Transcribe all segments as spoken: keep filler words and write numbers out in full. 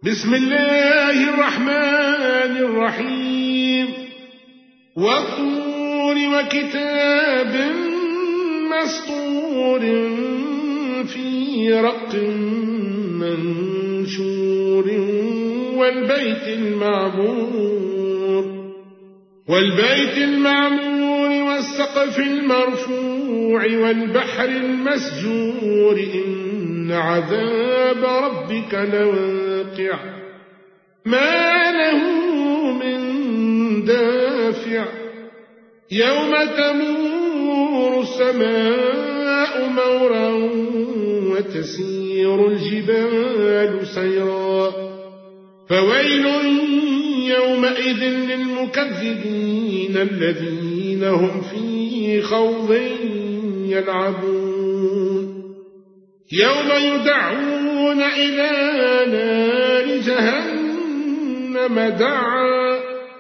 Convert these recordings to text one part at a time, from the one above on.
بسم الله الرحمن الرحيم والطور وكتاب مسطور في رق منشور والبيت المعمور والبيت المعمور والسقف المرفوع والبحر المسجور إن عذاب ربك لواقع ما له من دافع يوم تمور السماء مورا وتسير الجبال سيرا فويل يومئذ للمكذبين الذين هم في خوض يلعبون يوم يدعون إلى نار جهنم دعا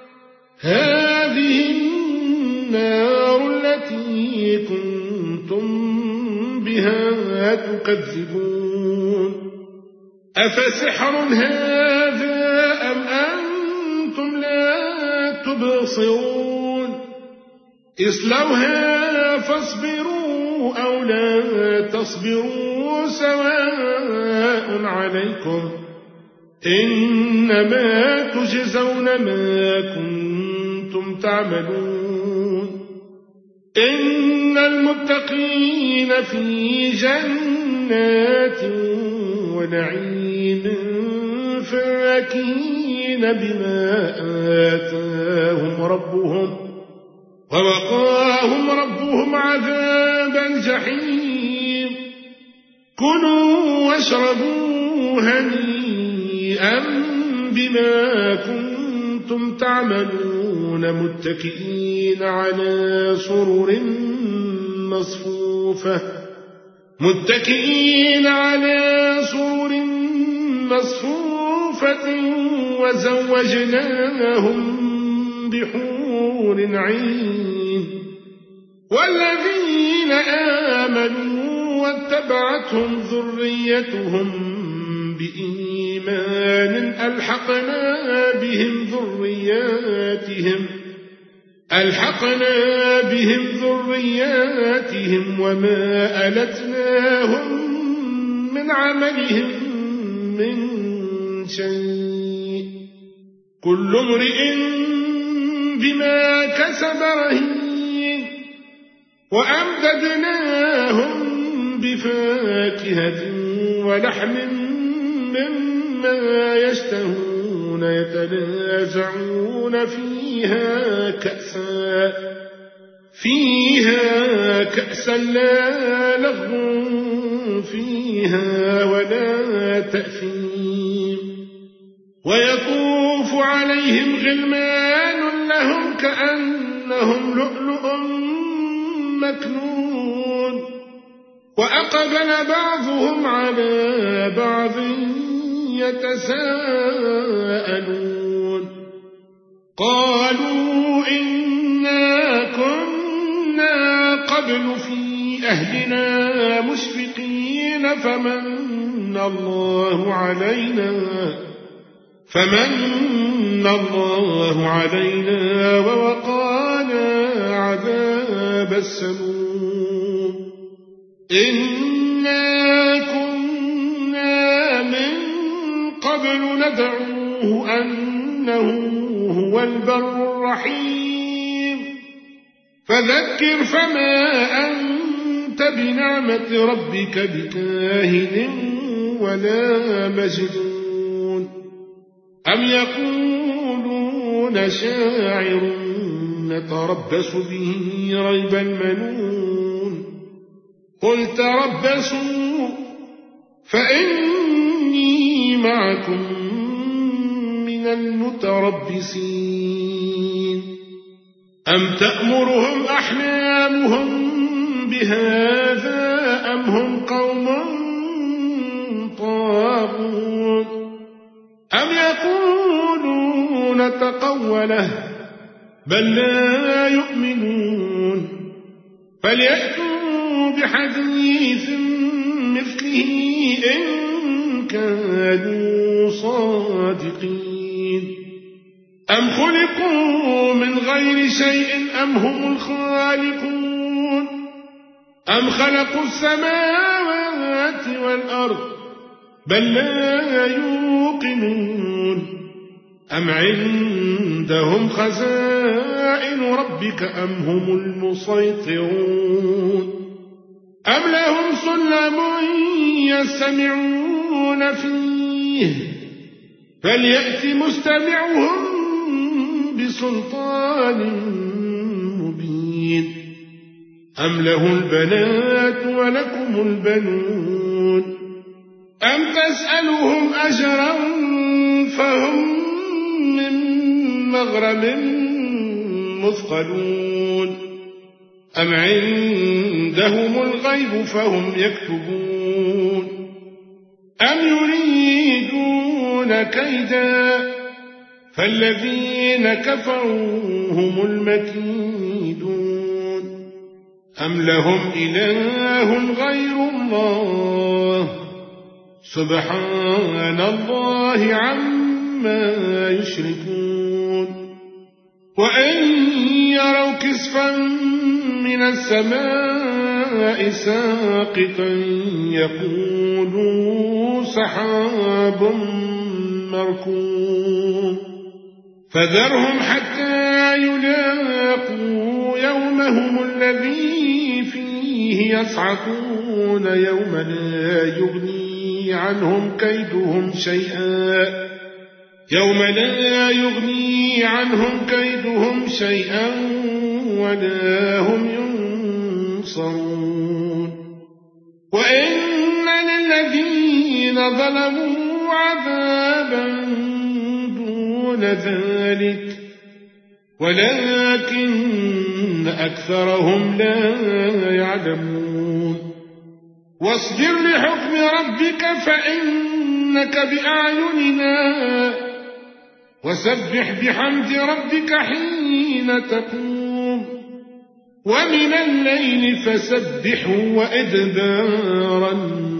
هذه النار التي كنتم بها تكذبون أفسحر هذا أم أنتم لا تبصرون اصلوها فاصبروا أو لا تصبروا سواء عليكم إنما تجزون ما كنتم تعملون إن المتقين في جنات ونعيم فاكهين بما آتاهم ربهم ووقاهم ربهم عذاب الجحيم كلوا واشربوا هنيئا بما كنتم تعملون متكئين على سرر مصفوفة متكئين على سرر مصفوفة وزوجناهم بحور عين والذين آمنوا واتبعتهم ذريتهم بإيمان ألحقنا بهم ذرياتهم ألحقنا بهم ذرياتهم وما ألتناهم من عملهم من شيء كل امرئ بما كسب رهين وأمددناهم بفاكهة ولحم مما يشتهون يتنازعون فيها كأسا فيها كأسا لا لغو فيها ولا تأثيم ويطوف عليهم غلمان لهم كأنهم لؤلؤ مكنون وأقبل بعضهم على بعض يتساءلون قالوا إنا كنا قبل في أهلنا مشفقين فمن الله علينا فمن الله علينا ووقانا عذاب السموم إنا كنا من قبل ندعوه أنه هو البر الرحيم فذكر فما أنت بنعمة ربك بكاهن ولا مجنون أم يقولون شاعر نتربص به ريب المنون قل تربصوا فإني معكم من المتربصين أم تأمرهم أحلامهم بهذا أم هم قوم طاغون أم يقولون تقوله بل لا يؤمنون فليأتوا بحديث مثله إن كانوا صادقين أم خلقوا من غير شيء أم هم الخالقون أم خلقوا السماوات والأرض بل لا يوقنون أم عندهم خزائن ربك أم هم المسيطرون أم لهم سلم يستمعون فيه فليأت مستمعهم بسلطان مبين أم له البنات ولكم البنون أم تسألهم أجرا فهم من مغرم مثقلون أم عندهم الغيب فهم يكتبون أم يريدون كيدا فالذين كفروا هم المكيدون أم لهم إله غير الله سبحان الله عما يشركون وإن يروا كسفا من السماء ساقطا يقولوا سحاب مركوم فذرهم حتى يلاقوا يومهم الذي فيه يصعقون يوم لا يغني عنهم كيدهم شيئا يوم لا يغني عنهم كيدهم شيئا ولا هم ينصرون وإن للذين ظلموا عذابا دون ذلك ولكن أكثرهم لا يعلمون واصبر لحكم ربك فإنك بأعيننا وسبح بحمد ربك حين تقوم ومن الليل فسبحه وإدبار النجوم